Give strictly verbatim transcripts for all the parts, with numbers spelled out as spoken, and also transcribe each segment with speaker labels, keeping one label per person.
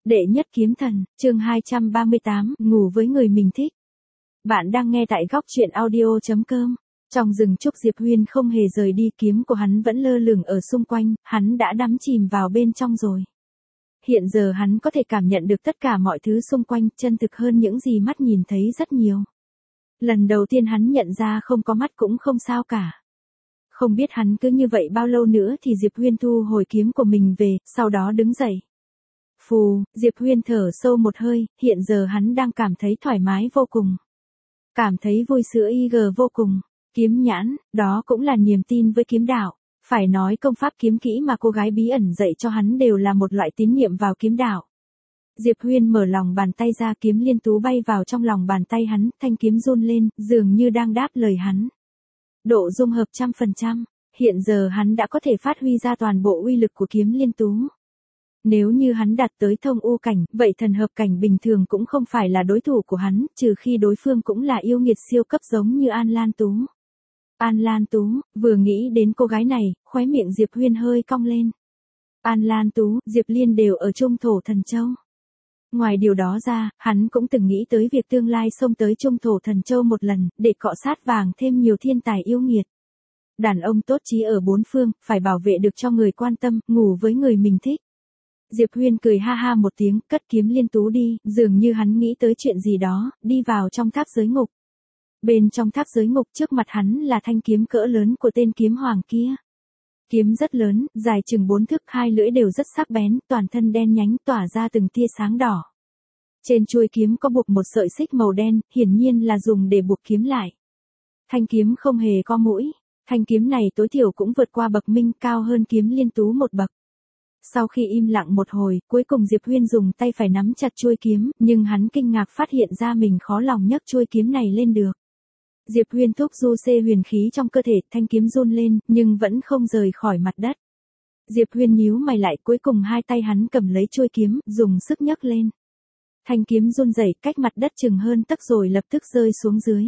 Speaker 1: Đệ nhất kiếm thần, chương hai trăm ba mươi tám, ngủ với người mình thích. Bạn đang nghe tại góc truyện audio chấm com. Trong rừng trúc Diệp Huyên không hề rời đi, kiếm của hắn vẫn lơ lửng ở xung quanh, hắn đã đắm chìm vào bên trong rồi. Hiện giờ hắn có thể cảm nhận được tất cả mọi thứ xung quanh, chân thực hơn những gì mắt nhìn thấy rất nhiều. Lần đầu tiên hắn nhận ra không có mắt cũng không sao cả. Không biết hắn cứ như vậy bao lâu nữa thì Diệp Huyên thu hồi kiếm của mình về, sau đó đứng dậy. Phù, Diệp Huyên thở sâu một hơi, hiện giờ hắn đang cảm thấy thoải mái vô cùng. Cảm thấy vui sữa y gờ vô cùng. Kiếm nhãn, đó cũng là niềm tin với kiếm đạo. Phải nói công pháp kiếm kỹ mà cô gái bí ẩn dạy cho hắn đều là một loại tín niệm vào kiếm đạo. Diệp Huyên mở lòng bàn tay ra, kiếm liên tú bay vào trong lòng bàn tay hắn, thanh kiếm run lên, dường như đang đáp lời hắn. Độ dung hợp trăm phần trăm, hiện giờ hắn đã có thể phát huy ra toàn bộ uy lực của kiếm liên tú. Nếu như hắn đạt tới thông u cảnh, vậy thần hợp cảnh bình thường cũng không phải là đối thủ của hắn, trừ khi đối phương cũng là yêu nghiệt siêu cấp giống như An Lan Tú. An Lan Tú, vừa nghĩ đến cô gái này, khóe miệng Diệp Huyên hơi cong lên. An Lan Tú, Diệp Liên đều ở Trung Thổ Thần Châu. Ngoài điều đó ra, hắn cũng từng nghĩ tới việc tương lai xông tới Trung Thổ Thần Châu một lần, để cọ sát vàng thêm nhiều thiên tài yêu nghiệt. Đàn ông tốt chí ở bốn phương, phải bảo vệ được cho người quan tâm, ngủ với người mình thích. Diệp Huyên cười ha ha một tiếng, cất kiếm liên tú đi, dường như hắn nghĩ tới chuyện gì đó, đi vào trong tháp giới ngục. Bên trong tháp giới ngục trước mặt hắn là thanh kiếm cỡ lớn của tên kiếm hoàng kia. Kiếm rất lớn, dài chừng bốn thước, hai lưỡi đều rất sắc bén, toàn thân đen nhánh tỏa ra từng tia sáng đỏ. Trên chuôi kiếm có buộc một sợi xích màu đen, hiển nhiên là dùng để buộc kiếm lại. Thanh kiếm không hề có mũi, thanh kiếm này tối thiểu cũng vượt qua bậc minh, cao hơn kiếm liên tú một bậc. Sau khi im lặng một hồi, cuối cùng Diệp Huyên dùng tay phải nắm chặt chuôi kiếm, nhưng hắn kinh ngạc phát hiện ra mình khó lòng nhấc chuôi kiếm này lên được. Diệp Huyên thúc du xê huyền khí trong cơ thể, thanh kiếm run lên, nhưng vẫn không rời khỏi mặt đất. Diệp Huyên nhíu mày lại, cuối cùng hai tay hắn cầm lấy chuôi kiếm, dùng sức nhấc lên. Thanh kiếm run rẩy cách mặt đất chừng hơn tấc rồi lập tức rơi xuống dưới.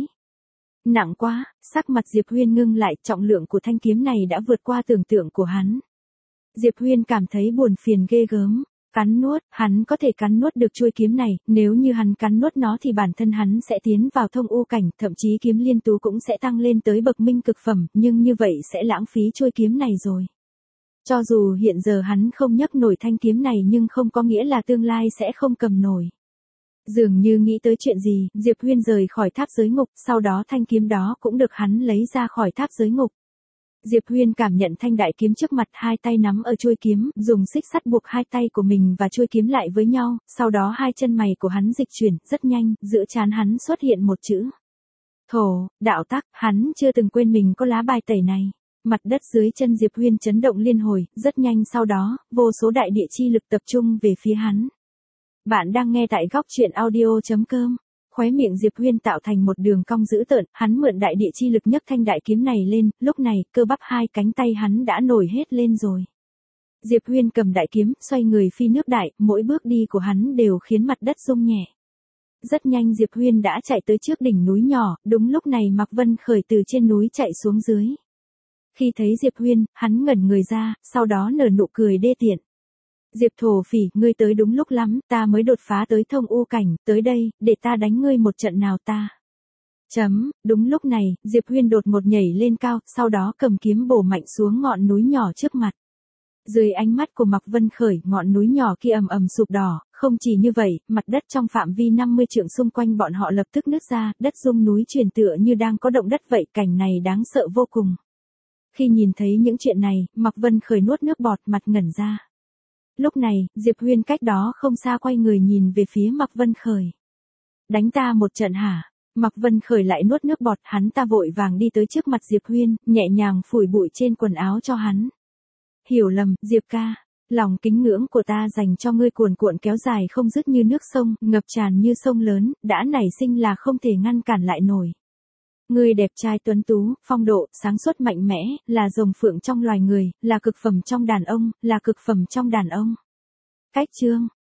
Speaker 1: Nặng quá, sắc mặt Diệp Huyên ngưng lại, trọng lượng của thanh kiếm này đã vượt qua tưởng tượng của hắn. Diệp Huyên cảm thấy buồn phiền ghê gớm, cắn nuốt, hắn có thể cắn nuốt được chuôi kiếm này, nếu như hắn cắn nuốt nó thì bản thân hắn sẽ tiến vào thông u cảnh, thậm chí kiếm liên tú cũng sẽ tăng lên tới bậc minh cực phẩm, nhưng như vậy sẽ lãng phí chuôi kiếm này rồi. Cho dù hiện giờ hắn không nhấc nổi thanh kiếm này nhưng không có nghĩa là tương lai sẽ không cầm nổi. Dường như nghĩ tới chuyện gì, Diệp Huyên rời khỏi tháp giới ngục, sau đó thanh kiếm đó cũng được hắn lấy ra khỏi tháp giới ngục. Diệp Huyên cảm nhận thanh đại kiếm trước mặt, hai tay nắm ở chuôi kiếm, dùng xích sắt buộc hai tay của mình và chuôi kiếm lại với nhau, sau đó hai chân mày của hắn dịch chuyển, rất nhanh, giữa trán hắn xuất hiện một chữ. Thổ, đạo tắc, hắn chưa từng quên mình có lá bài tẩy này. Mặt đất dưới chân Diệp Huyên chấn động liên hồi, rất nhanh sau đó, vô số đại địa chi lực tập trung về phía hắn. Bạn đang nghe tại góc truyện audio chấm com. Khóe miệng Diệp Huyên tạo thành một đường cong dữ tợn, hắn mượn đại địa chi lực nhấc thanh đại kiếm này lên, lúc này, cơ bắp hai cánh tay hắn đã nổi hết lên rồi. Diệp Huyên cầm đại kiếm, xoay người phi nước đại, mỗi bước đi của hắn đều khiến mặt đất rung nhẹ. Rất nhanh Diệp Huyên đã chạy tới trước đỉnh núi nhỏ, đúng lúc này Mạc Vân Khởi từ trên núi chạy xuống dưới. Khi thấy Diệp Huyên, hắn ngẩn người ra, sau đó nở nụ cười đê tiện. Diệp thổ phỉ, ngươi tới đúng lúc lắm, ta mới đột phá tới thông u cảnh, tới đây, để ta đánh ngươi một trận nào ta. Chấm, đúng lúc này, Diệp Huyên đột ngột nhảy lên cao, sau đó cầm kiếm bổ mạnh xuống ngọn núi nhỏ trước mặt. Dưới ánh mắt của Mạc Vân Khởi, ngọn núi nhỏ kia ầm ầm sụp đổ, không chỉ như vậy, mặt đất trong phạm vi năm mươi trượng xung quanh bọn họ lập tức nứt ra, đất rung núi chuyển tựa như đang có động đất vậy, cảnh này đáng sợ vô cùng. Khi nhìn thấy những chuyện này, Mạc Vân Khởi nuốt nước bọt, mặt ngẩn ra. Lúc này, Diệp Huyên cách đó không xa quay người nhìn về phía Mạc Vân Khởi. Đánh ta một trận hả? Mạc Vân Khởi lại nuốt nước bọt, hắn ta vội vàng đi tới trước mặt Diệp Huyên, nhẹ nhàng phủi bụi trên quần áo cho hắn. Hiểu lầm, Diệp ca, lòng kính ngưỡng của ta dành cho ngươi cuồn cuộn kéo dài không dứt như nước sông, ngập tràn như sông lớn, đã nảy sinh là không thể ngăn cản lại nổi. Ngươi đẹp trai tuấn tú, phong độ, sáng suốt mạnh mẽ, là rồng phượng trong loài người, là cực phẩm trong đàn ông, là cực phẩm trong đàn ông. Cách chương,